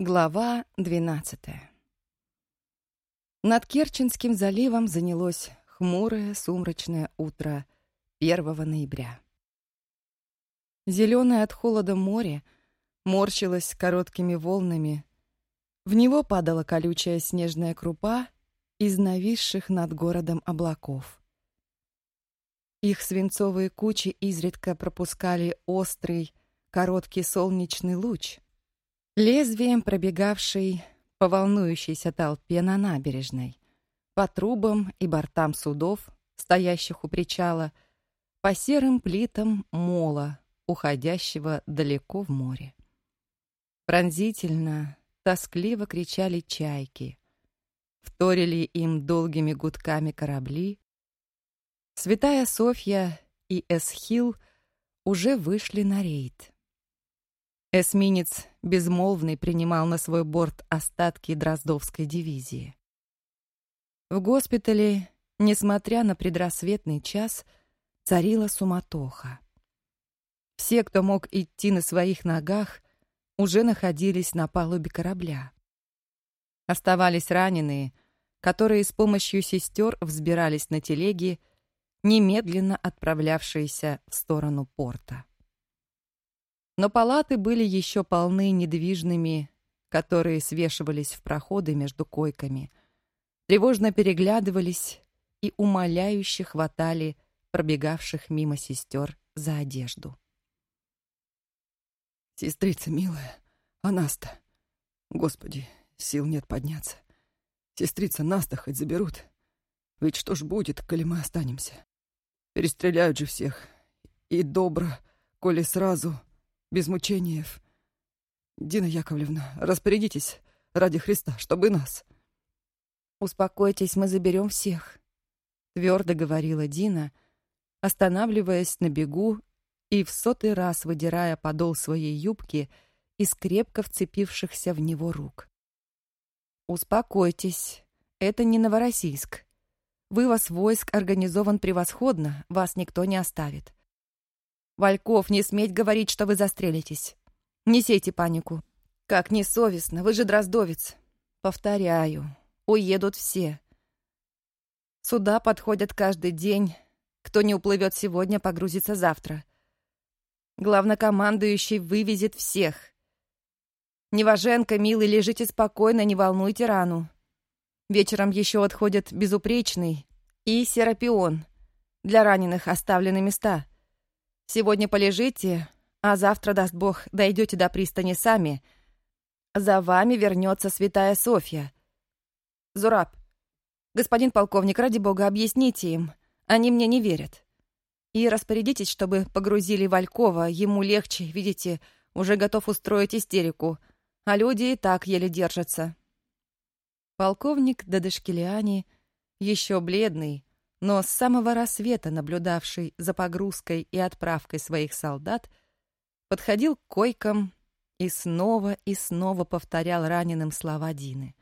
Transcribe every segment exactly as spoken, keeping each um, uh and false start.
Глава двенадцатая. Над Керченским заливом занялось хмурое сумрачное утро первого ноября. Зеленое от холода море морщилось короткими волнами. В него падала колючая снежная крупа из нависших над городом облаков. Их свинцовые кучи изредка пропускали острый, короткий солнечный луч, лезвием пробегавший по волнующейся толпе на набережной, по трубам и бортам судов, стоящих у причала, по серым плитам мола, уходящего далеко в море. Пронзительно, тоскливо кричали чайки, вторили им долгими гудками корабли. Святая Софья и Эсхил уже вышли на рейд. Эсминец безмолвный принимал на свой борт остатки Дроздовской дивизии. В госпитале, несмотря на предрассветный час, царила суматоха. Все, кто мог идти на своих ногах, уже находились на палубе корабля. Оставались раненые, которые с помощью сестер взбирались на телеги, немедленно отправлявшиеся в сторону порта. Но палаты были еще полны недвижными, которые свешивались в проходы между койками, тревожно переглядывались и умоляюще хватали пробегавших мимо сестер за одежду. «Сестрица милая, а нас-то? Господи, сил нет подняться. Сестрица нас-то хоть заберут. Ведь что ж будет, коли мы останемся? Перестреляют же всех. И добро, коли сразу, без мучениев. Дина Яковлевна, распорядитесь ради Христа, чтобы нас». «Успокойтесь, мы заберем всех», — твердо говорила Дина, останавливаясь на бегу и в сотый раз выдирая подол своей юбки из крепко вцепившихся в него рук. «Успокойтесь, это не Новороссийск. Вывоз войск организован превосходно, вас никто не оставит. Вальков, не сметь говорить, что вы застрелитесь. Не сейте панику. Как несовестно, вы же дроздовец. Повторяю, уедут все. Суда подходят каждый день. Кто не уплывет сегодня, погрузится завтра. Главнокомандующий вывезет всех. Неваженко, милый, лежите спокойно, не волнуйте рану. Вечером еще отходят Безупречный и Серапион. Для раненых оставлены места. Сегодня полежите, а завтра, даст Бог, дойдете до пристани сами. За вами вернется Святая Софья. Зураб, господин полковник, ради Бога, объясните им. Они мне не верят. И распорядитесь, чтобы погрузили Валькова. Ему легче, видите, уже готов устроить истерику. А люди и так еле держатся». Полковник Дадашкилиани, еще бледный, но с самого рассвета наблюдавший за погрузкой и отправкой своих солдат, подходил к койкам и снова и снова повторял раненым слова Дины.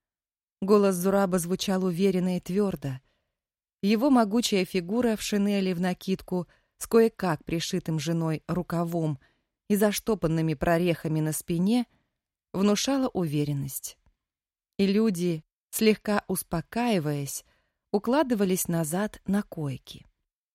Голос Зураба звучал уверенно и твердо. Его могучая фигура в шинели в накидку с кое-как пришитым женой рукавом и заштопанными прорехами на спине внушала уверенность. И люди, слегка успокаиваясь, укладывались назад на койки.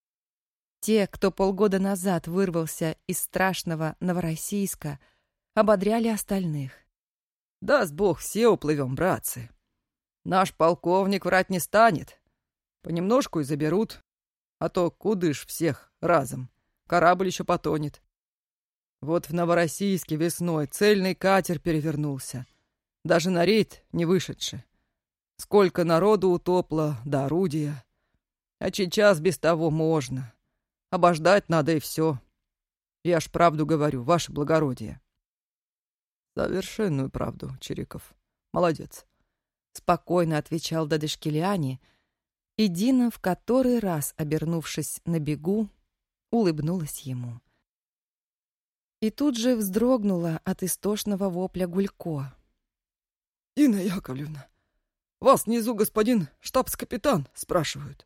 Те, кто полгода назад вырвался из страшного Новороссийска, ободряли остальных. «Даст Бог, все уплывем, братцы. Наш полковник врать не станет. Понемножку и заберут, а то кудыш всех разом. Корабль еще потонет. Вот в Новороссийске весной цельный катер перевернулся, даже на рейд не вышедший. Сколько народу утопло до орудия. А сейчас без того можно. Обождать надо и все. Я ж правду говорю, ваше благородие». «Совершенную правду, Чириков. Молодец», — спокойно отвечал Дадашкилиани, и Дина, в который раз обернувшись на бегу, улыбнулась ему. И тут же вздрогнула от истошного вопля Гулько. «Дина Яковлевна, вас внизу господин штабс-капитан спрашивают».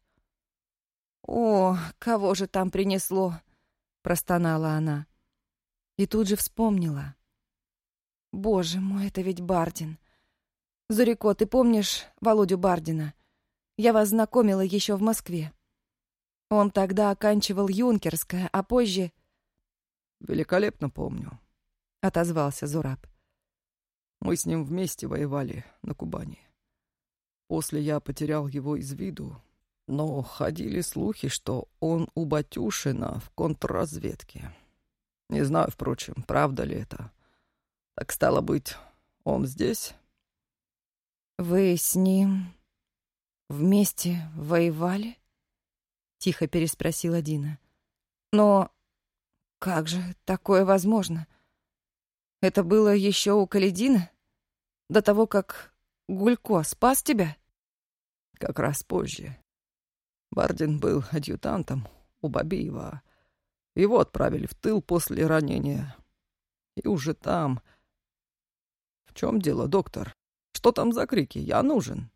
«О, кого же там принесло?» — простонала она. И тут же вспомнила. Боже мой, это ведь Бардин. Зурико, ты помнишь Володю Бардина? Я вас знакомила еще в Москве. Он тогда оканчивал юнкерское, а позже... Великолепно помню, — отозвался Зураб. Мы с ним вместе воевали на Кубани. После я потерял его из виду, но ходили слухи, что он у Батюшина в контрразведке. Не знаю, впрочем, правда ли это. Так стало быть, он здесь? Вы с ним вместе воевали? Тихо переспросила Дина. Но как же такое возможно? Это было еще у Каледина? До того, как Гулько спас тебя? Как раз позже. Бардин был адъютантом у Бабиева. Его отправили в тыл после ранения. И уже там... В чем дело, доктор? Что там за крики? Я нужен.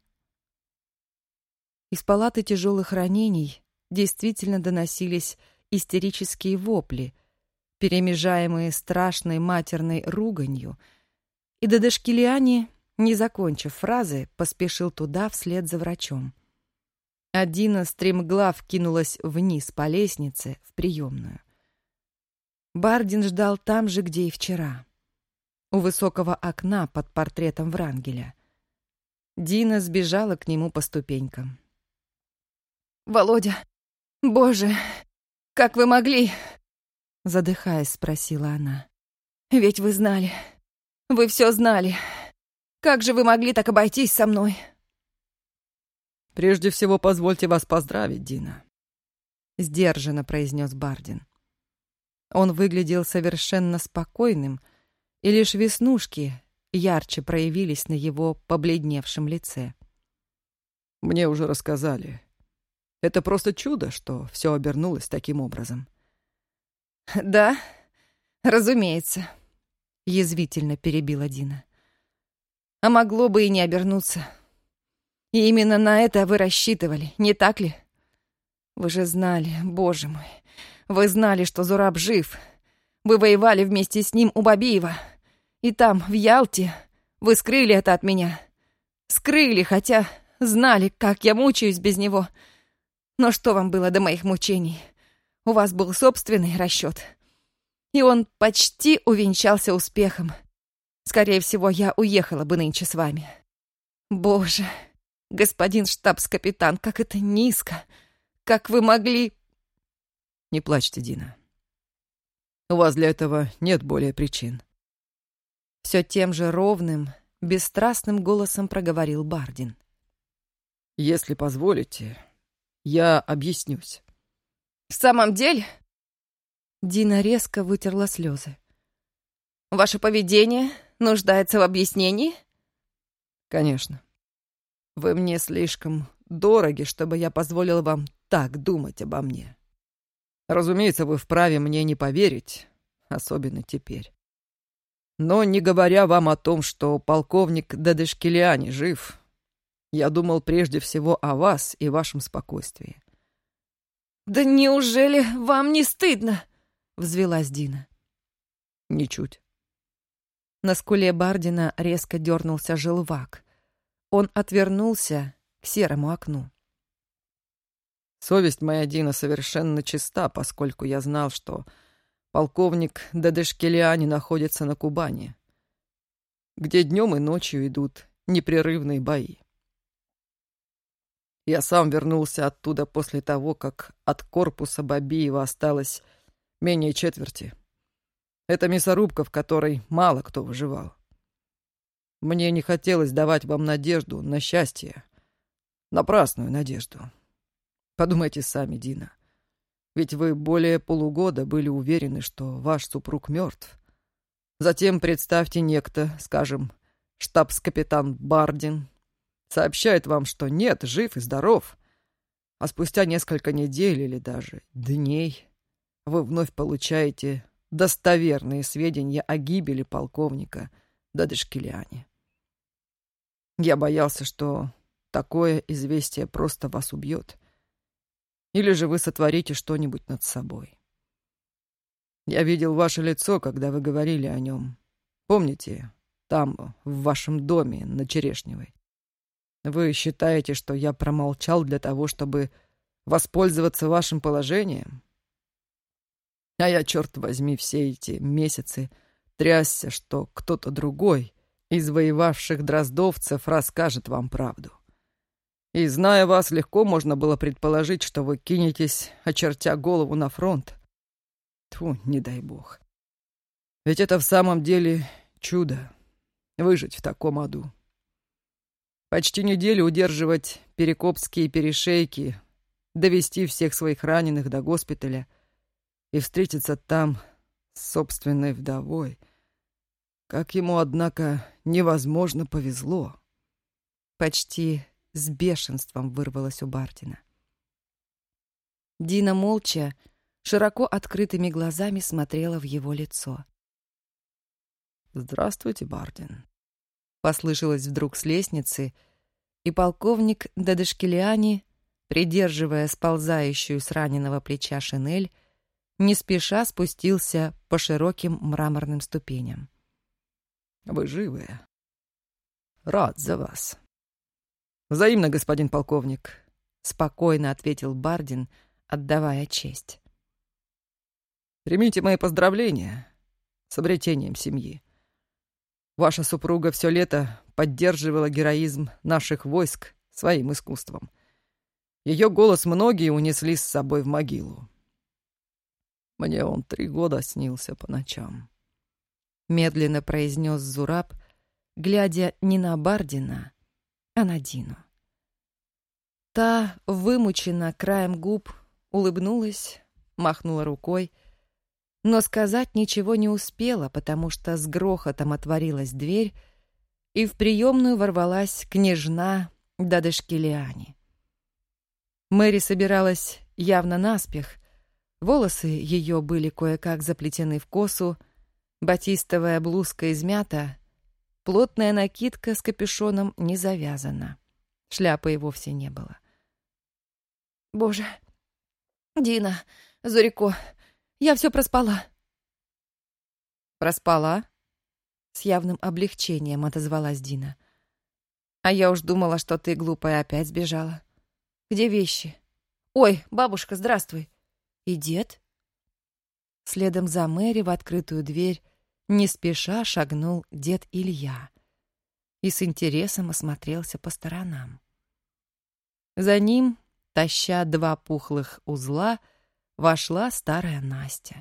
Из палаты тяжелых ранений действительно доносились истерические вопли, перемежаемые страшной матерной руганью, и Дадашкилиани, не закончив фразы, поспешил туда вслед за врачом. А Дина стремглав кинулась вниз по лестнице в приемную. Бардин ждал там же, где и вчера, у высокого окна под портретом Врангеля. Дина сбежала к нему по ступенькам. «Володя, боже, как вы могли?» Задыхаясь, спросила она. «Ведь вы знали, вы все знали. Как же вы могли так обойтись со мной?» «Прежде всего, позвольте вас поздравить, Дина», — сдержанно произнес Бардин. Он выглядел совершенно спокойным, и лишь веснушки ярче проявились на его побледневшем лице. «Мне уже рассказали. Это просто чудо, что все обернулось таким образом». «Да, разумеется», — язвительно перебила Дина. «А могло бы и не обернуться. И именно на это вы рассчитывали, не так ли? Вы же знали, боже мой, вы знали, что Зураб жив. Вы воевали вместе с ним у Бабиева. И там, в Ялте, вы скрыли это от меня. Скрыли, хотя знали, как я мучаюсь без него. Но что вам было до моих мучений? У вас был собственный расчет. И он почти увенчался успехом. Скорее всего, я уехала бы нынче с вами. Боже, господин штабс-капитан, как это низко! Как вы могли...» «Не плачьте, Дина. У вас для этого нет более причин». Все тем же ровным, бесстрастным голосом проговорил Бардин. «Если позволите, я объяснюсь». «В самом деле?» Дина резко вытерла слезы. «Ваше поведение нуждается в объяснении?» «Конечно. Вы мне слишком дороги, чтобы я позволил вам так думать обо мне. Разумеется, вы вправе мне не поверить, особенно теперь. Но не говоря вам о том, что полковник Дадашкилиани жив, я думал прежде всего о вас и вашем спокойствии». «Да неужели вам не стыдно?» — взвилась Дина. «Ничуть». На скуле Бардина резко дернулся желвак. Он отвернулся к серому окну. «Совесть моя, Дина, совершенно чиста, поскольку я знал, что полковник Дадашкилиани находится на Кубани, где днем и ночью идут непрерывные бои. Я сам вернулся оттуда после того, как от корпуса Бабиева осталось менее четверти. Это мясорубка, в которой мало кто выживал. Мне не хотелось давать вам надежду на счастье, напрасную надежду. Подумайте сами, Дина. Ведь вы более полугода были уверены, что ваш супруг мертв. Затем представьте, некто, скажем, штабс-капитан Бардин, сообщает вам, что нет, жив и здоров, а спустя несколько недель или даже дней вы вновь получаете достоверные сведения о гибели полковника Дадашкилиани. Я боялся, что такое известие просто вас убьет. Или же вы сотворите что-нибудь над собой. Я видел ваше лицо, когда вы говорили о нем. Помните, там, в вашем доме на Черешневой. Вы считаете, что я промолчал для того, чтобы воспользоваться вашим положением? А я, черт возьми, все эти месяцы трясся, что кто-то другой из воевавших дроздовцев расскажет вам правду. И, зная вас, легко можно было предположить, что вы кинетесь, очертя голову на фронт. Тьфу, не дай бог. Ведь это в самом деле чудо — выжить в таком аду. Почти неделю удерживать перекопские перешейки, довести всех своих раненых до госпиталя и встретиться там с собственной вдовой. Как ему, однако, невозможно повезло. Почти с бешенством вырвалось у Бардина. Дина молча, широко открытыми глазами смотрела в его лицо. «Здравствуйте, Бардин», — послышалось вдруг с лестницы, и полковник Дадашкилиани, придерживая сползающую с раненого плеча шинель, не спеша спустился по широким мраморным ступеням. «Вы живы? Рад за вас». «Взаимно, господин полковник», — спокойно ответил Бардин, отдавая честь. «Примите мои поздравления с обретением семьи. Ваша супруга все лето поддерживала героизм наших войск своим искусством. Ее голос многие унесли с собой в могилу. Мне он три года снился по ночам», — медленно произнес Зураб, глядя не на Бардина, а на Дину. Та, вымученно краем губ, улыбнулась, махнула рукой, но сказать ничего не успела, потому что с грохотом отворилась дверь, и в приемную ворвалась княжна Дадашкилиани. Мэри собиралась явно наспех, волосы ее были кое-как заплетены в косу, батистовая блузка измята, плотная накидка с капюшоном не завязана. Шляпы и вовсе не было. «Боже, Дина, Зурико, я все проспала». «Проспала?» — с явным облегчением отозвалась Дина. «А я уж думала, что ты, глупая, опять сбежала. Где вещи? Ой, бабушка, здравствуй. И дед?» Следом за Мэри в открытую дверь не спеша шагнул дед Илья и с интересом осмотрелся по сторонам. За ним, таща два пухлых узла, вошла старая Настя.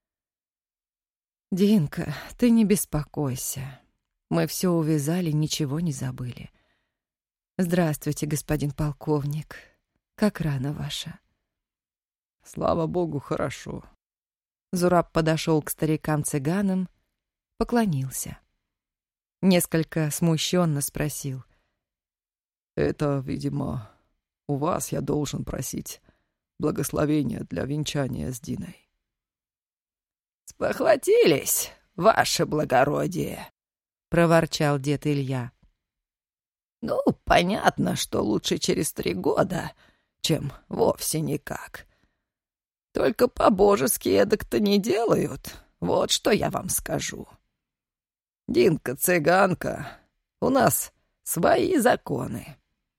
«Динка, ты не беспокойся. Мы все увязали, ничего не забыли. Здравствуйте, господин полковник. Как рана ваша?» «Слава богу, хорошо». Зураб подошел к старикам-цыганам, поклонился. Несколько смущенно спросил: «Это, видимо, у вас я должен просить благословения для венчания с Диной». «Спохватились, ваше благородие», — проворчал дед Илья. «Ну, понятно, что лучше через три года, чем вовсе никак. Только по-божески эдак-то не делают, вот что я вам скажу. Динка-цыганка, у нас свои законы».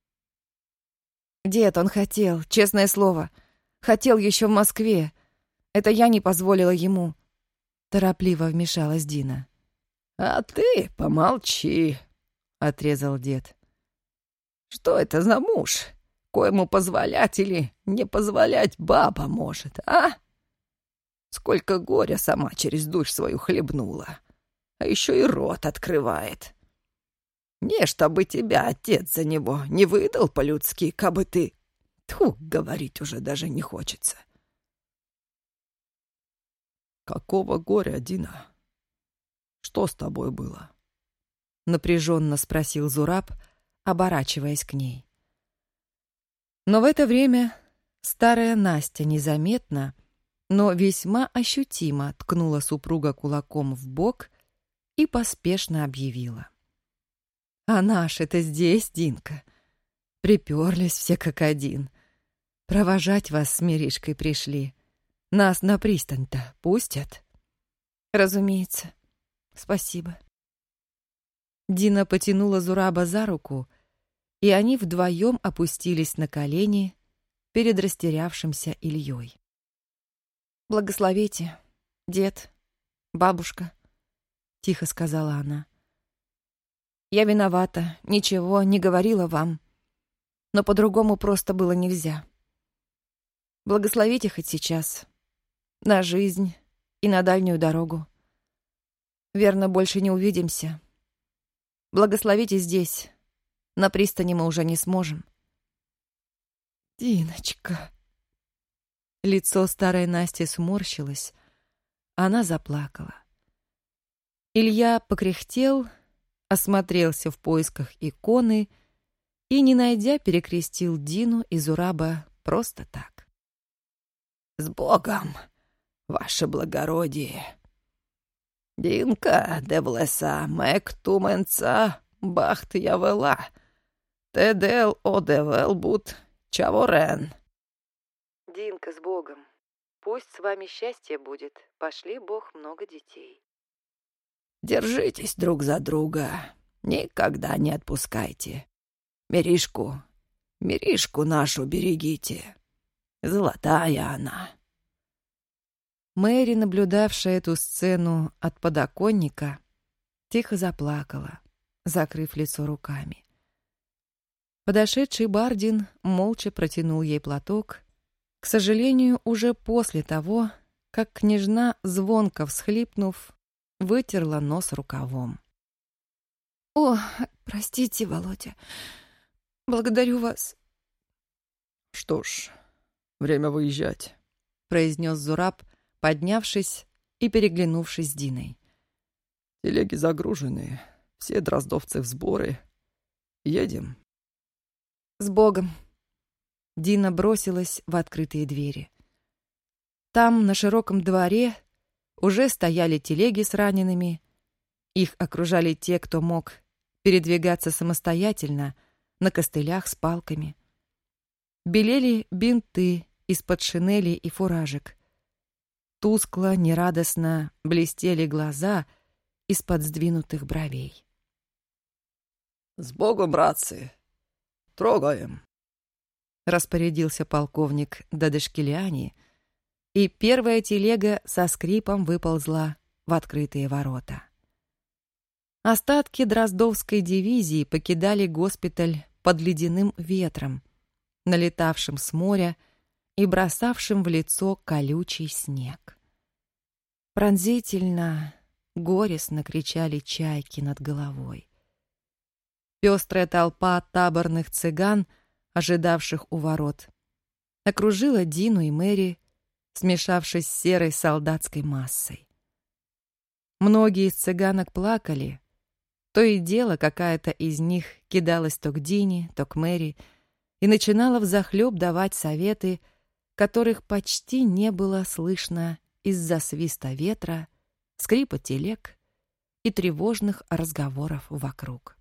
«Дед, он хотел, честное слово, хотел еще в Москве. Это я не позволила ему», — торопливо вмешалась Дина. «А ты помолчи», — отрезал дед. «Что это за муж, коему позволять или не позволять баба может, а? Сколько горя сама через дурь свою хлебнула, а еще и рот открывает. Не, чтобы тебя отец за него не выдал по-людски, кабы ты... Тьфу, говорить уже даже не хочется». «Какого горя, Дина? Что с тобой было?» — напряженно спросил Зураб, оборачиваясь к ней. Но в это время старая Настя незаметно, но весьма ощутимо ткнула супруга кулаком в бок и поспешно объявила: «А наши-то здесь, Динка. Приперлись все как один. Провожать вас с Миришкой пришли. Нас на пристань-то пустят?» «Разумеется. Спасибо». Дина потянула Зураба за руку, и они вдвоем опустились на колени перед растерявшимся Ильей. «Благословите, дед, бабушка», — тихо сказала она. «Я виновата, ничего не говорила вам, но по-другому просто было нельзя. Благословите хоть сейчас, на жизнь и на дальнюю дорогу. Верно, больше не увидимся. Благословите здесь, на пристани мы уже не сможем». «Диночка...» Лицо старой Насти сморщилось, она заплакала. Илья покряхтел, осмотрелся в поисках иконы и, не найдя, перекрестил Дину и Зураба просто так. «С Богом, ваше благородие! Динка девлеса мек туменца бахт явела, тедел одевел бут чаворен». «Динка, с Богом! Пусть с вами счастье будет. Пошли Бог много детей». «Держитесь друг за друга. Никогда не отпускайте. Миришку, Миришку нашу берегите. Золотая она». Мэри, наблюдавшая эту сцену от подоконника, тихо заплакала, закрыв лицо руками. Подошедший Бардин молча протянул ей платок, к сожалению, уже после того, как княжна, звонко всхлипнув, вытерла нос рукавом. «О, простите, Володя. Благодарю вас». «Что ж, время выезжать», — произнес Зураб, поднявшись и переглянувшись с Диной. «Телеги загружены, все дроздовцы в сборе. Едем». «С Богом!» Дина бросилась в открытые двери. Там, на широком дворе, уже стояли телеги с ранеными. Их окружали те, кто мог передвигаться самостоятельно на костылях с палками. Белели бинты из-под шинелей и фуражек. Тускло, нерадостно блестели глаза из-под сдвинутых бровей. «С Богом, братцы! Трогаем!» Распорядился полковник Дадышкелиани, и первая телега со скрипом выползла в открытые ворота. Остатки Дроздовской дивизии покидали госпиталь под ледяным ветром, налетавшим с моря и бросавшим в лицо колючий снег. Пронзительно, горестно кричали чайки над головой. Пестрая толпа таборных цыган, ожидавших у ворот, окружила Дину и Мэри, смешавшись с серой солдатской массой. Многие из цыганок плакали. То и дело какая-то из них кидалась то к Дине, то к Мэри и начинала взахлеб давать советы, которых почти не было слышно из-за свиста ветра, скрипа телег и тревожных разговоров вокруг.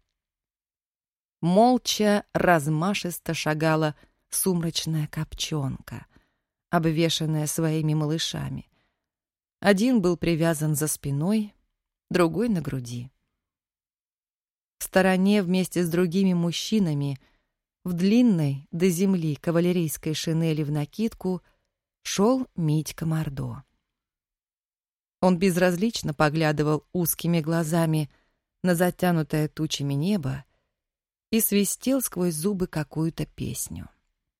Молча, размашисто шагала сумрачная копчонка, обвешанная своими малышами. Один был привязан за спиной, другой — на груди. В стороне вместе с другими мужчинами в длинной до земли кавалерийской шинели в накидку шел Митька Мордо. Он безразлично поглядывал узкими глазами на затянутое тучами небо и свистел сквозь зубы какую-то песню.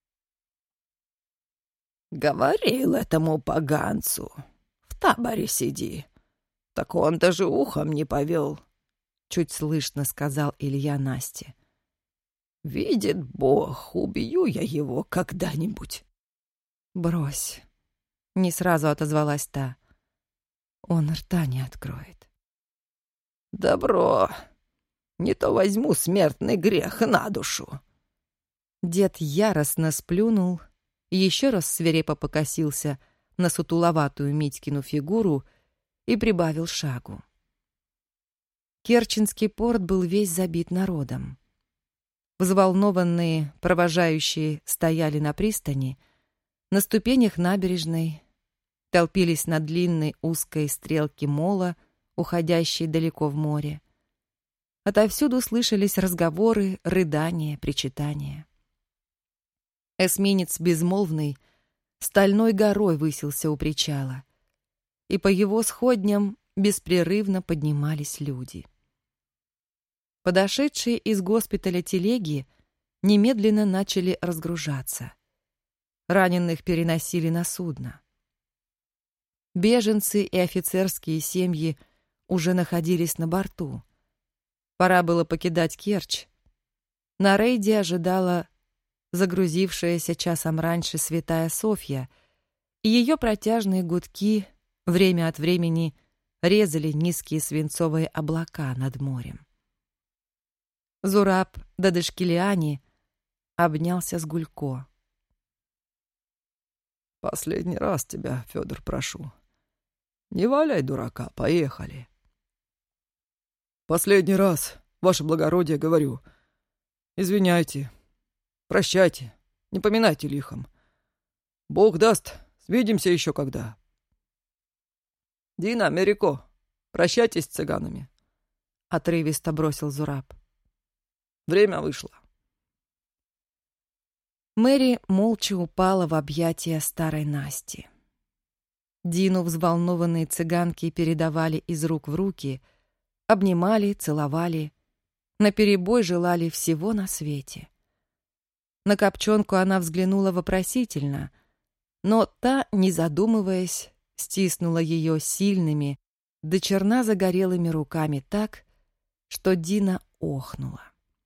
«Говорил этому поганцу, в таборе сиди, так он даже ухом не повел», — чуть слышно сказал Илья Насте. «Видит Бог, убью я его когда-нибудь». «Брось», — не сразу отозвалась та. «Он рта не откроет». «Добро, не то возьму смертный грех на душу». Дед яростно сплюнул, еще раз свирепо покосился на сутуловатую Митькину фигуру и прибавил шагу. Керченский порт был весь забит народом. Взволнованные провожающие стояли на пристани, на ступенях набережной, толпились на длинной узкой стрелке мола, уходящей далеко в море. Отовсюду слышались разговоры, рыдания, причитания. Эсминец безмолвный стальной горой высился у причала, и по его сходням беспрерывно поднимались люди. Подошедшие из госпиталя телеги немедленно начали разгружаться. Раненых переносили на судно. Беженцы и офицерские семьи уже находились на борту. Пора было покидать Керчь. На рейде ожидала загрузившаяся часом раньше Святая Софья, и ее протяжные гудки время от времени резали низкие свинцовые облака над морем. Зураб Дадышкилиани обнялся с Гулько. «Последний раз тебя, Федор, прошу. Не валяй дурака, поехали». «Последний раз, ваше благородие, говорю. Извиняйте, прощайте, не поминайте лихом. Бог даст, свидимся еще когда». «Дина, Мерико, прощайтесь с цыганами», — отрывисто бросил Зураб. «Время вышло». Мэри молча упала в объятия старой Насти. Дину взволнованные цыганки передавали из рук в руки, обнимали, целовали, наперебой желали всего на свете. На Копчонку она взглянула вопросительно, но та, не задумываясь, стиснула ее сильными, до черна загорелыми руками так, что Дина охнула.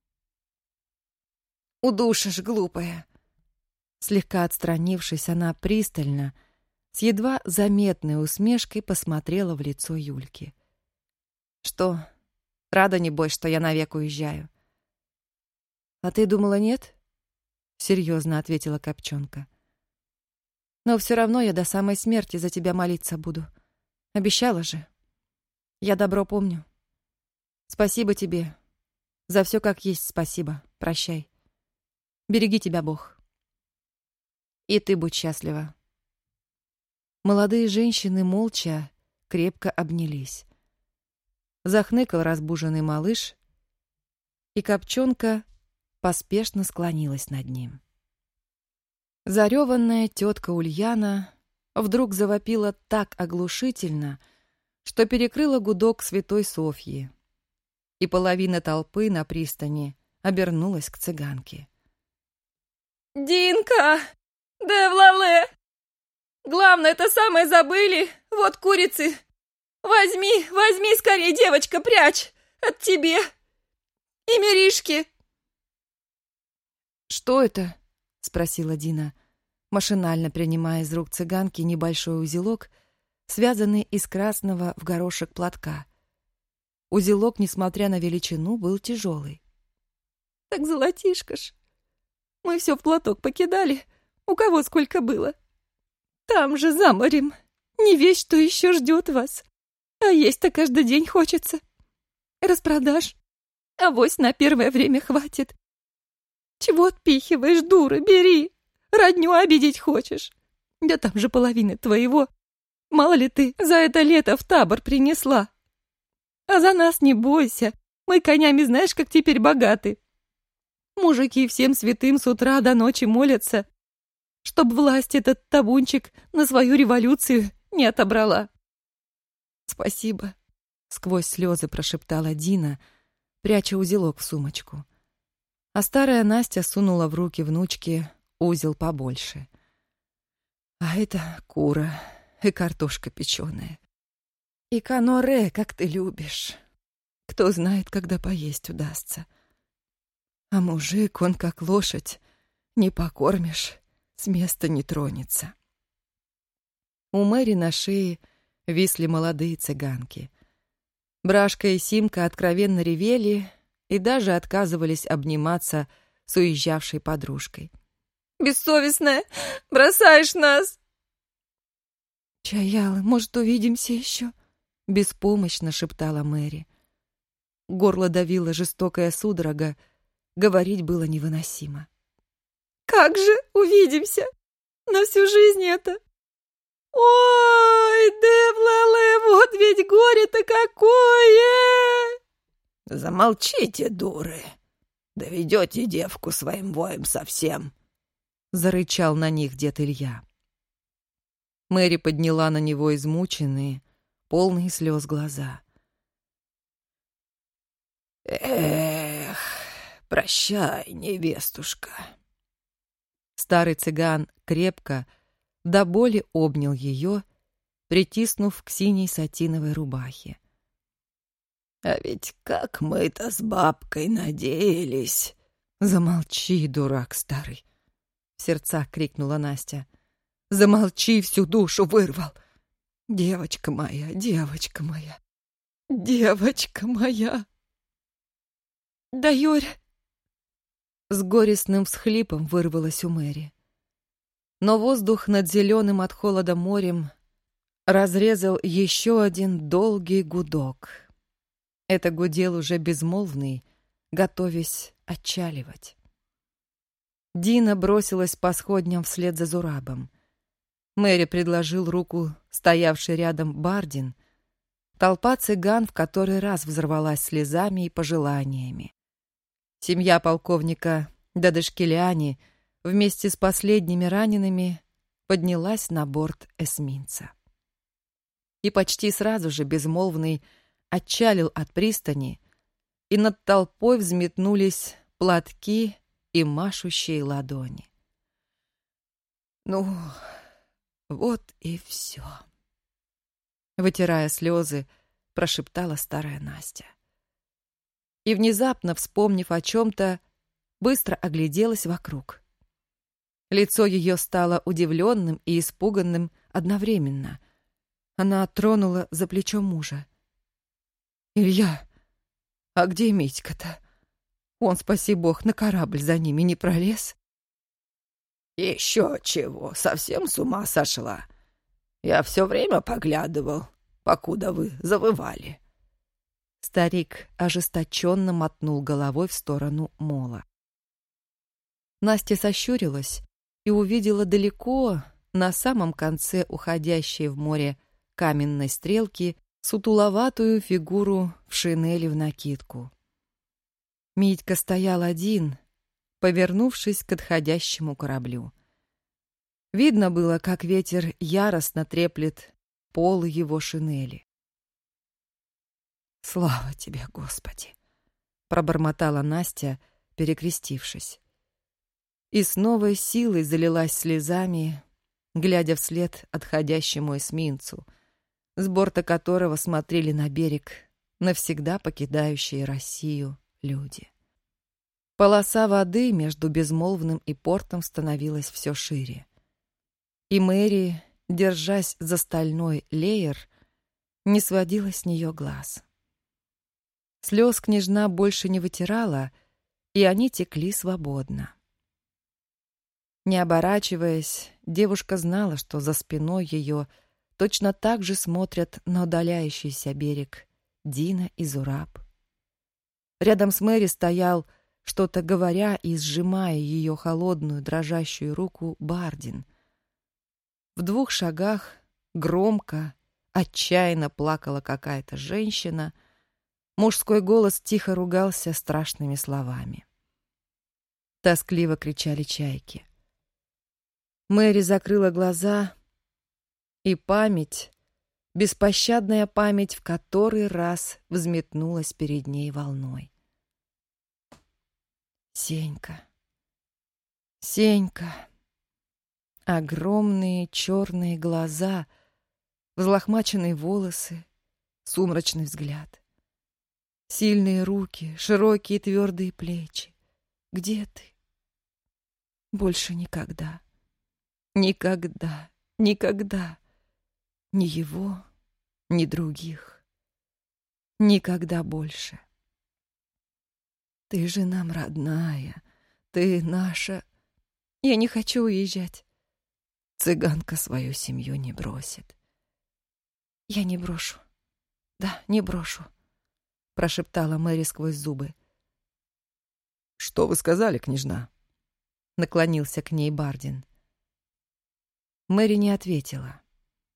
«Удушишь, глупая!» Слегка отстранившись, она пристально, с едва заметной усмешкой посмотрела в лицо Юльки. «Что, рада, небось, что я навек уезжаю?» «А ты думала, нет?» — серьезно ответила Копчонка. «Но все равно я до самой смерти за тебя молиться буду. Обещала же. Я добро помню. Спасибо тебе. За все как есть спасибо. Прощай. Береги тебя Бог. И ты будь счастлива». Молодые женщины молча, крепко обнялись. Захныкал разбуженный малыш, и Копчонка поспешно склонилась над ним. Зареванная тетка Ульяна вдруг завопила так оглушительно, что перекрыла гудок Святой Софьи, и половина толпы на пристани обернулась к цыганке. «Динка! Девлале! Главное, это самое забыли! Вот курицы! Возьми, возьми скорее, девочка, прячь! От тебе! И Миришки!» «Что это?» — спросила Дина, машинально принимая из рук цыганки небольшой узелок, связанный из красного в горошек платка. Узелок, несмотря на величину, был тяжелый. «Так золотишко ж! Мы все в платок покидали, у кого сколько было. Там же за морем, не весь что еще ждет вас. А есть-то каждый день хочется. Распродашь, авось на первое время хватит. Чего отпихиваешь, дура, бери. Родню обидеть хочешь. Да там же половина твоего. Мало ли ты за это лето в табор принесла. А за нас не бойся. Мы конями знаешь, как теперь богаты. Мужики всем святым с утра до ночи молятся, чтоб власть этот табунчик на свою революцию не отобрала. «Спасибо», — сквозь слезы прошептала Дина, пряча узелок в сумочку. А старая Настя сунула в руки внучки узел побольше. «А это кура и картошка печеная. И каноре, как ты любишь. Кто знает, когда поесть удастся. А мужик, он как лошадь, не покормишь, с места не тронется». У Мэри на шее висли молодые цыганки. Брашка и Симка откровенно ревели и даже отказывались обниматься с уезжавшей подружкой. «Бессовестная! Бросаешь нас!» «Чаяла, может, увидимся еще?» — беспомощно шептала Мэри. Горло давило жестокая судорога, говорить было невыносимо. «Как же увидимся? На всю жизнь это! Ой, Девлале, вот ведь горе-то какое!» «Замолчите, дуры! Доведете девку своим воем совсем!» — зарычал на них дед Илья. Мэри подняла на него измученные, полные слез глаза. «Эх, прощай, невестушка!» Старый цыган крепко, до боли обнял ее, притиснув к синей сатиновой рубахе. «А ведь как мы-то с бабкой надеялись!» «Замолчи, дурак старый!» — в сердцах крикнула Настя. «Замолчи, всю душу вырвал! Девочка моя, девочка моя, девочка моя!» «Да, Юрь!» С горестным всхлипом вырвалось у Мэри. Но воздух над зеленым от холода морем разрезал еще один долгий гудок. Это гудел уже безмолвный, готовясь отчаливать. Дина бросилась по сходням вслед за Зурабом. Мэри предложил руку стоявший рядом Бардин. Толпа цыган в который раз взорвалась слезами и пожеланиями. Семья полковника Дадышкелиани вместе с последними ранеными поднялась на борт эсминца. И почти сразу же безмолвный отчалил от пристани, и над толпой взметнулись платки и машущие ладони. «Ну, вот и все», — вытирая слезы, прошептала старая Настя. И, внезапно вспомнив о чем-то, быстро огляделась вокруг. Лицо ее стало удивленным и испуганным одновременно. Она тронула за плечо мужа. «Илья, а где Митька-то? Он, спаси бог, на корабль за ними не пролез?» «Еще чего, совсем с ума сошла. Я все время поглядывал, покуда вы завывали». Старик ожесточенно мотнул головой в сторону мола. Настя сощурилась и увидела далеко, на самом конце уходящей в море каменной стрелки, сутуловатую фигуру в шинели в накидку. Митька стоял один, повернувшись к отходящему кораблю. Видно было, как ветер яростно треплет полы его шинели. «Слава тебе, Господи!» — пробормотала Настя, перекрестившись. И с новой силой залилась слезами, глядя вслед отходящему эсминцу, с борта которого смотрели на берег навсегда покидающие Россию люди. Полоса воды между безмолвным и портом становилась все шире. И Мэри, держась за стальной леер, не сводила с нее глаз. Слез княжна больше не вытирала, и они текли свободно. Не оборачиваясь, девушка знала, что за спиной ее точно так же смотрят на удаляющийся берег Дина и Зураб. Рядом с Мэри стоял, что-то говоря и сжимая ее холодную дрожащую руку, Бардин. В двух шагах громко, отчаянно плакала какая-то женщина. Мужской голос тихо ругался страшными словами. Тоскливо кричали чайки. Мэри закрыла глаза, и память, беспощадная память, в который раз взметнулась перед ней волной. Сенька, Сенька, огромные черные глаза, взлохмаченные волосы, сумрачный взгляд. Сильные руки, широкие твердые плечи. Где ты? Больше никогда. Никогда, никогда. Ни его, ни других. Никогда больше. Ты же нам родная. Ты наша... Я не хочу уезжать. Цыганка свою семью не бросит. Я не брошу. Да, не брошу. Прошептала Мэри сквозь зубы. «Что вы сказали, княжна?» Наклонился к ней Бардин. Мэри не ответила.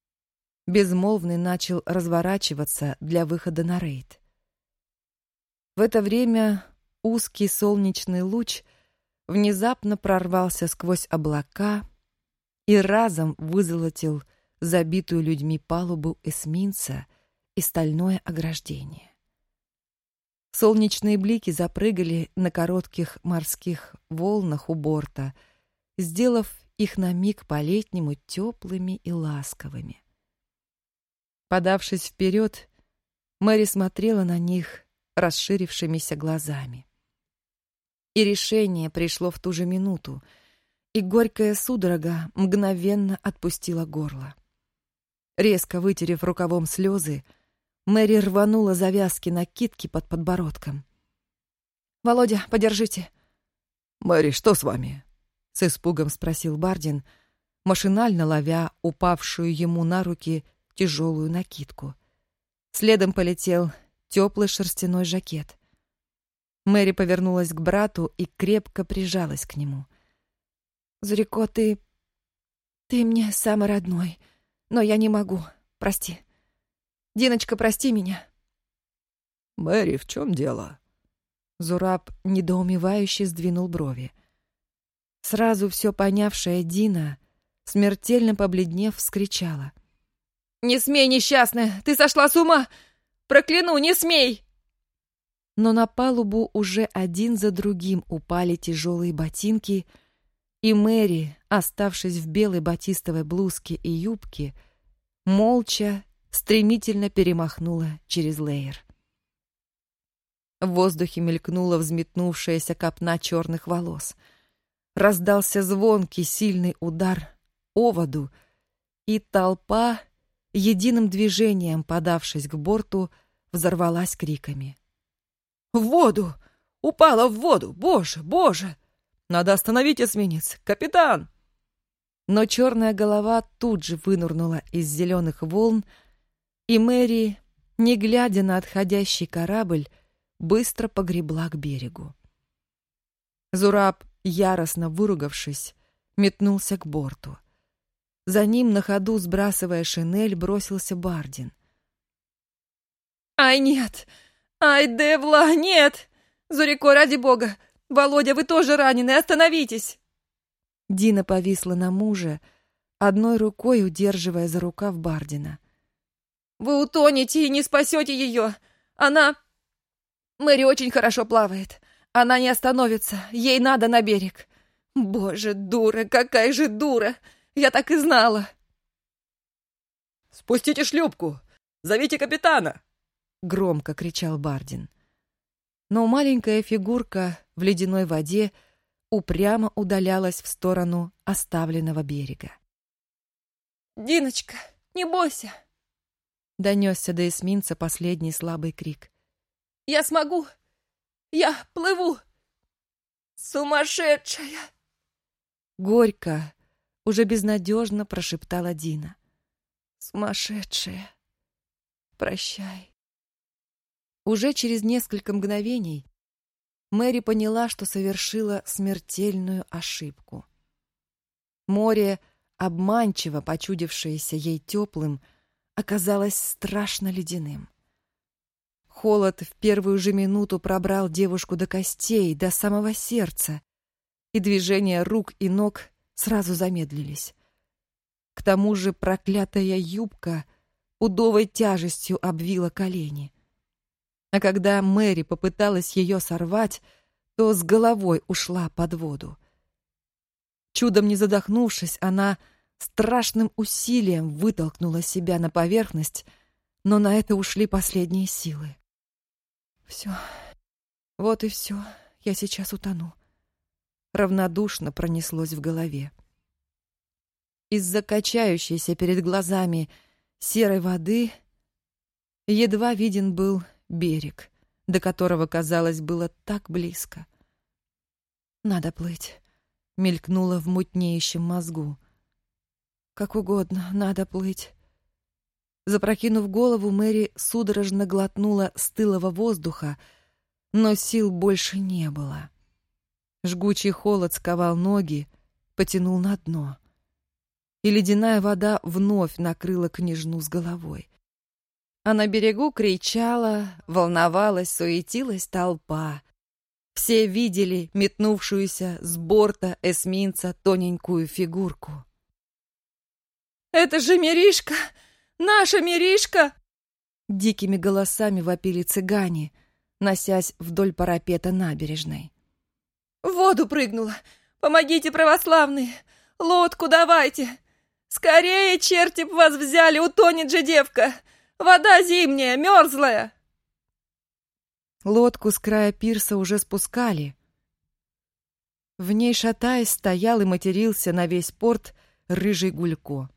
Безмолвный начал разворачиваться для выхода на рейд. В это время узкий солнечный луч внезапно прорвался сквозь облака и разом вызолотил забитую людьми палубу эсминца и стальное ограждение. Солнечные блики запрыгали на коротких морских волнах у борта, сделав их на миг по-летнему теплыми и ласковыми. Подавшись вперед, Мэри смотрела на них расширившимися глазами. И решение пришло в ту же минуту, и горькая судорога мгновенно отпустила горло. Резко вытерев рукавом слезы, Мэри рванула завязки накидки под подбородком. «Володя, подержите!» «Мэри, что с вами?» — с испугом спросил Бардин, машинально ловя упавшую ему на руки тяжелую накидку. Следом полетел теплый шерстяной жакет. Мэри повернулась к брату и крепко прижалась к нему. «Зурико, ты... ты мне самый родной, но я не могу, прости. Диночка, прости меня». «Мэри, в чем дело?» Зураб недоумевающе сдвинул брови. Сразу все понявшая Дина, смертельно побледнев, вскричала: «Не смей, несчастная! Ты сошла с ума! Прокляну, не смей!» Но на палубу уже один за другим упали тяжелые ботинки, и Мэри, оставшись в белой батистовой блузке и юбке, молча, стремительно перемахнула через леер. В воздухе мелькнула взметнувшаяся копна черных волос. Раздался звонкий, сильный удар о воду, и толпа, единым движением подавшись к борту, взорвалась криками. «В воду! Упала в воду! Боже, боже! Надо остановить эсминец! Капитан!» Но черная голова тут же вынырнула из зеленых волн, и Мэри, не глядя на отходящий корабль, быстро погребла к берегу. Зураб, яростно выругавшись, метнулся к борту. За ним, на ходу сбрасывая шинель, бросился Бардин. «Ай, нет! Ай, Девла, нет! Зурико, ради бога! Володя, вы тоже ранены, остановитесь!» Дина повисла на мужа, одной рукой удерживая за рукав Бардина. «Вы утонете и не спасете ее! Она... Мэри очень хорошо плавает. Она не остановится, ей надо на берег. Боже, дура, какая же дура! Я так и знала!» «Спустите шлюпку! Зовите капитана!» — громко кричал Бардин. Но маленькая фигурка в ледяной воде упрямо удалялась в сторону оставленного берега. «Диночка, не бойся!» — донесся до эсминца последний слабый крик. «Я смогу! Я плыву! Сумасшедшая!» Горько, уже безнадежно прошептала Дина. «Сумасшедшая! Прощай!» Уже через несколько мгновений Мэри поняла, что совершила смертельную ошибку. Море, обманчиво почудившееся ей теплым, оказалось страшно ледяным. Холод в первую же минуту пробрал девушку до костей, до самого сердца, и движения рук и ног сразу замедлились. К тому же проклятая юбка удовой тяжестью обвила колени. А когда Мэри попыталась ее сорвать, то с головой ушла под воду. Чудом не задохнувшись, она страшным усилием вытолкнула себя на поверхность, но на это ушли последние силы. «Все, вот и все, я сейчас утону», — равнодушно пронеслось в голове. Из-за качающейся перед глазами серой воды едва виден был берег, до которого, казалось, было так близко. «Надо плыть», — мелькнуло в мутнеющем мозгу. «Как угодно, надо плыть». Запрокинув голову, Мэри судорожно глотнула стылого воздуха, но сил больше не было. Жгучий холод сковал ноги, потянул на дно. И ледяная вода вновь накрыла княжну с головой. А на берегу кричала, волновалась, суетилась толпа. Все видели метнувшуюся с борта эсминца тоненькую фигурку. «Это же Миришка! Наша Миришка!» Дикими голосами вопили цыгане, носясь вдоль парапета набережной. «В воду прыгнула! Помогите, православные! Лодку давайте! Скорее, черти б вас взяли, утонет же девка! Вода зимняя, мерзлая!» Лодку с края пирса уже спускали. В ней, шатаясь, стоял и матерился на весь порт рыжий Гулько.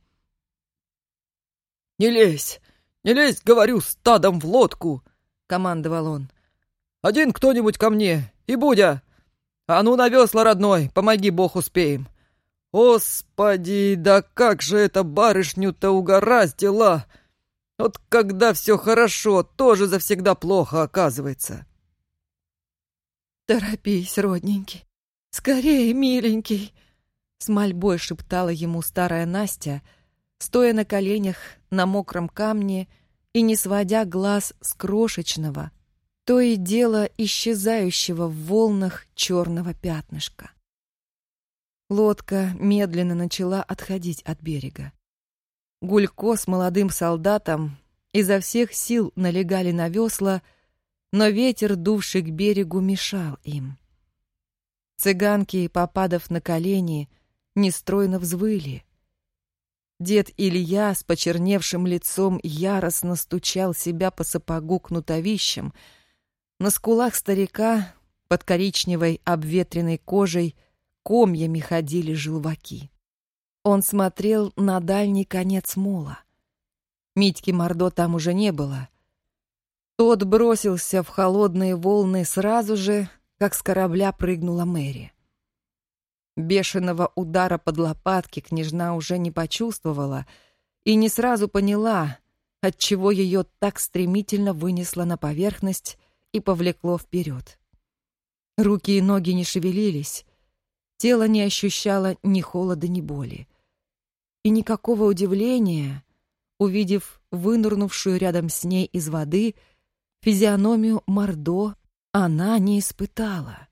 «Не лезь! Не лезь, говорю, стадом в лодку!» — командовал он. «Один кто-нибудь ко мне! И Будя! А ну на весла, родной, помоги, Бог, успеем! Господи, да как же это барышню-то угораздило! Вот когда все хорошо, тоже завсегда плохо оказывается!» «Торопись, родненький! Скорее, миленький!» С мольбой шептала ему старая Настя, стоя на коленях на мокром камне и не сводя глаз с крошечного, то и дело исчезающего в волнах черного пятнышка. Лодка медленно начала отходить от берега. Гулько с молодым солдатом изо всех сил налегали на весла, но ветер, дувший к берегу, мешал им. Цыганки, попадав на колени, нестройно взвыли. Дед Илья с почерневшим лицом яростно стучал себя по сапогу кнутовищем. На скулах старика под коричневой обветренной кожей комьями ходили желваки. Он смотрел на дальний конец мола. Митьки Мордо там уже не было. Тот бросился в холодные волны сразу же, как с корабля прыгнула Мэри. Бешеного удара под лопатки княжна уже не почувствовала и не сразу поняла, отчего ее так стремительно вынесло на поверхность и повлекло вперед. Руки и ноги не шевелились, тело не ощущало ни холода, ни боли. И никакого удивления, увидев вынырнувшую рядом с ней из воды физиономию Мордо, она не испытала.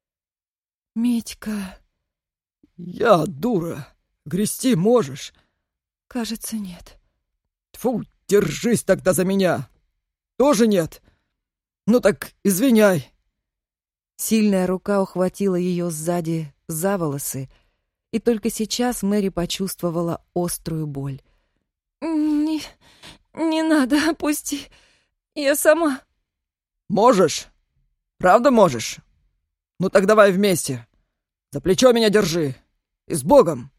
«Митька...» «Я, дура! Грести можешь?» «Кажется, нет». «Тьфу, держись тогда за меня! Тоже нет? Ну так извиняй!» Сильная рука ухватила ее сзади за волосы, и только сейчас Мэри почувствовала острую боль. «Не, не надо, опусти, я сама». «Можешь? Правда можешь? Ну так давай вместе. За плечо меня держи. И с Богом!»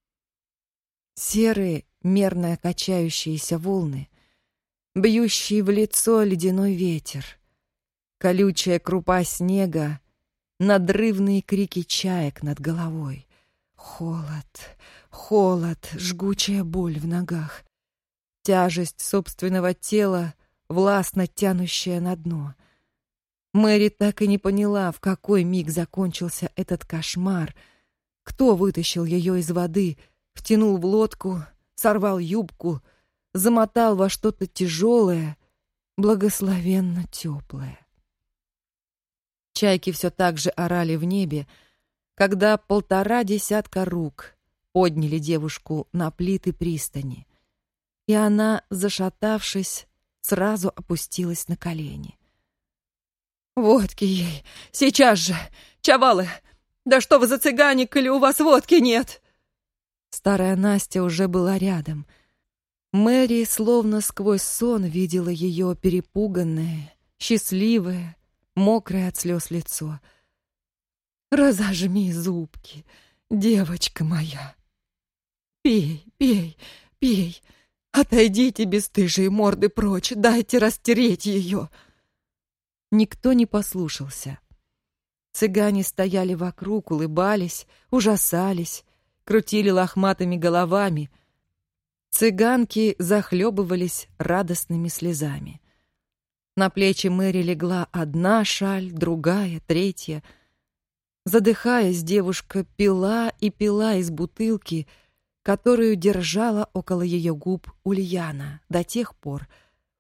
Серые, мерно качающиеся волны, бьющий в лицо ледяной ветер, колючая крупа снега, надрывные крики чаек над головой, холод, холод, жгучая боль в ногах, тяжесть собственного тела, властно тянущая на дно. Мэри так и не поняла, в какой миг закончился этот кошмар, кто вытащил ее из воды, втянул в лодку, сорвал юбку, замотал во что-то тяжелое, благословенно теплое. Чайки все так же орали в небе, когда полтора десятка рук подняли девушку на плиты пристани, и она, зашатавшись, сразу опустилась на колени. «Водки ей! Сейчас же! Чавалы! Да что вы за цыгане, коли у вас водки нет!» Старая Настя уже была рядом. Мэри словно сквозь сон видела ее перепуганное, счастливое, мокрое от слез лицо. «Разожми зубки, девочка моя! Пей, пей, пей! Отойдите, бесстыжие морды, прочь, дайте растереть ее!» Никто не послушался. Цыгане стояли вокруг, улыбались, ужасались, крутили лохматыми головами. Цыганки захлебывались радостными слезами. На плечи Мэри легла одна шаль, другая, третья. Задыхаясь, девушка пила и пила из бутылки, которую держала около ее губ Ульяна до тех пор,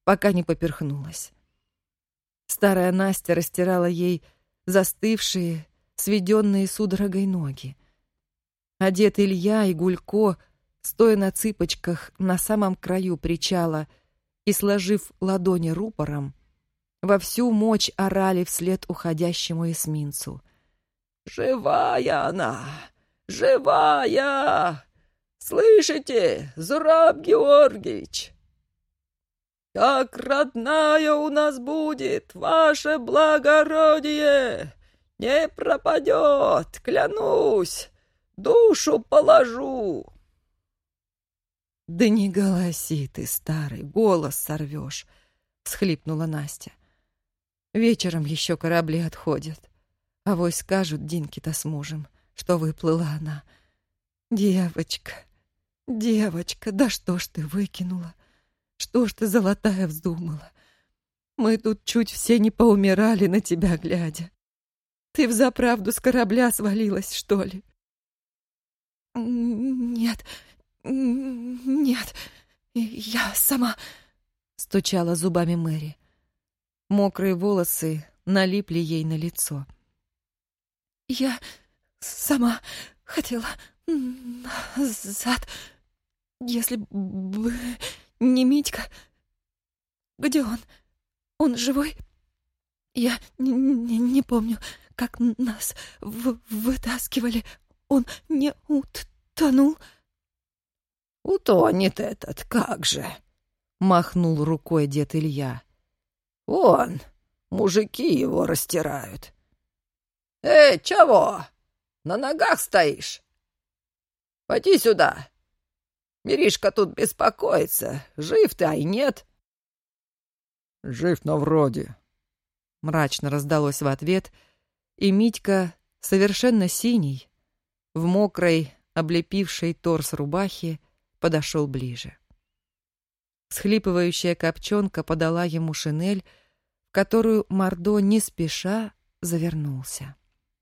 пока не поперхнулась. Старая Настя растирала ей застывшие, сведенные судорогой ноги. А дед Илья и Гулько, стоя на цыпочках на самом краю причала и сложив ладони рупором, во всю мощь орали вслед уходящему эсминцу. «Живая она! Живая! Слышите, Зураб Георгиевич? Как родная у нас будет, ваше благородие! Не пропадет, клянусь, душу положу!» «Да не голоси ты, старый, голос сорвешь!» — всхлипнула Настя. «Вечером еще корабли отходят. Авось скажут Динке-то с мужем, что выплыла она. Девочка, девочка, да что ж ты выкинула? Что ж ты, золотая, вздумала? Мы тут чуть все не поумирали на тебя глядя. Ты взаправду с корабля свалилась, что ли?» «Нет, нет, я сама», — стучала зубами Мэри. Мокрые волосы налипли ей на лицо. «Я сама хотела назад, если бы не Митька. Где он? Он живой? Я не, не, не помню, как нас в вытаскивали. Он не утонул?» «Утонет этот, как же!» — махнул рукой дед Илья. «Вон, мужики его растирают. Эй, чего? На ногах стоишь? Пойди сюда. Миришка тут беспокоится. Жив ты, ай нет?» «Жив, но вроде», — мрачно раздалось в ответ, и Митька, совершенно синий, в мокрой, облепившей торс рубахе, подошел ближе. Схлипывающая Копчонка подала ему шинель, в которую Мордо не спеша завернулся.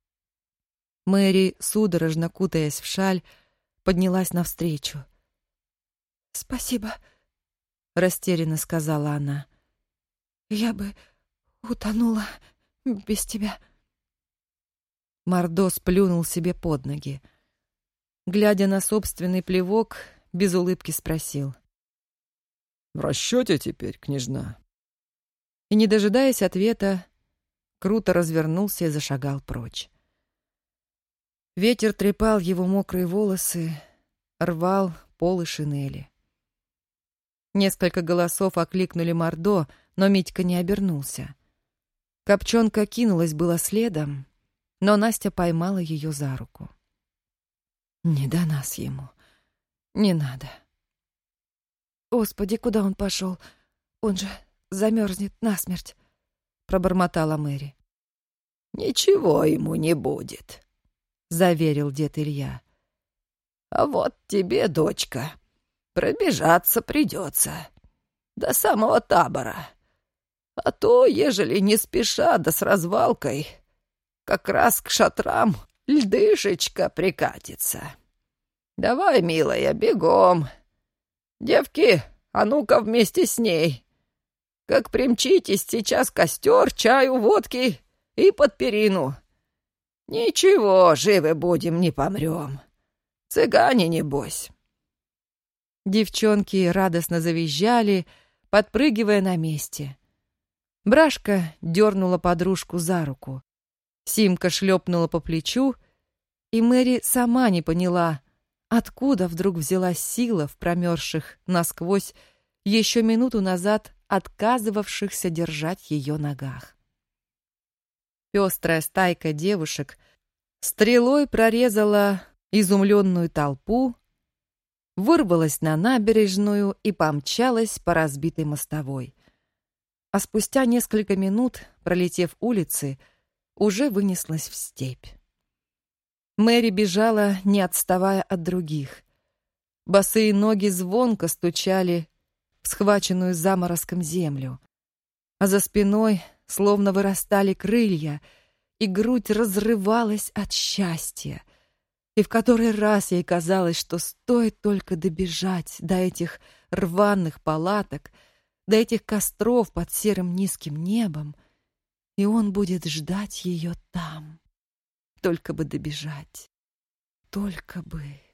Мэри, судорожно кутаясь в шаль, поднялась навстречу. «Спасибо», — растерянно сказала она. «Я бы утонула без тебя». Мордо сплюнул себе под ноги. Глядя на собственный плевок, без улыбки спросил: «В расчете теперь, княжна?» И, не дожидаясь ответа, круто развернулся и зашагал прочь. Ветер трепал его мокрые волосы, рвал полы шинели. Несколько голосов окликнули Мордо, но Митька не обернулся. Копчонка кинулась было следом, но Настя поймала ее за руку. «Не до нас ему. Не надо». «Господи, куда он пошел? Он же замерзнет насмерть», — пробормотала Мэри. «Ничего ему не будет», — заверил дед Илья. «А вот тебе, дочка, пробежаться придется до самого табора. А то, ежели не спеша да с развалкой, как раз к шатрам льдышечка прикатится. Давай, милая, бегом. Девки, а ну-ка вместе с ней. Как примчитесь, сейчас костер, чаю, водки и под перину. Ничего, живы будем, не помрем. Цыгане, небось». Девчонки радостно завизжали, подпрыгивая на месте. Брашка дернула подружку за руку. Симка шлепнула по плечу, и Мэри сама не поняла, откуда вдруг взялась сила в промерзших насквозь еще минуту назад отказывавшихся держать ее ногах. Пестрая стайка девушек стрелой прорезала изумленную толпу, вырвалась на набережную и помчалась по разбитой мостовой. А спустя несколько минут, пролетев улицы, уже вынеслась в степь. Мэри бежала, не отставая от других. Босые ноги звонко стучали в схваченную заморозком землю, а за спиной словно вырастали крылья, и грудь разрывалась от счастья. И в который раз ей казалось, что стоит только добежать до этих рваных палаток, до этих костров под серым низким небом, и он будет ждать ее там. Только бы добежать. Только бы...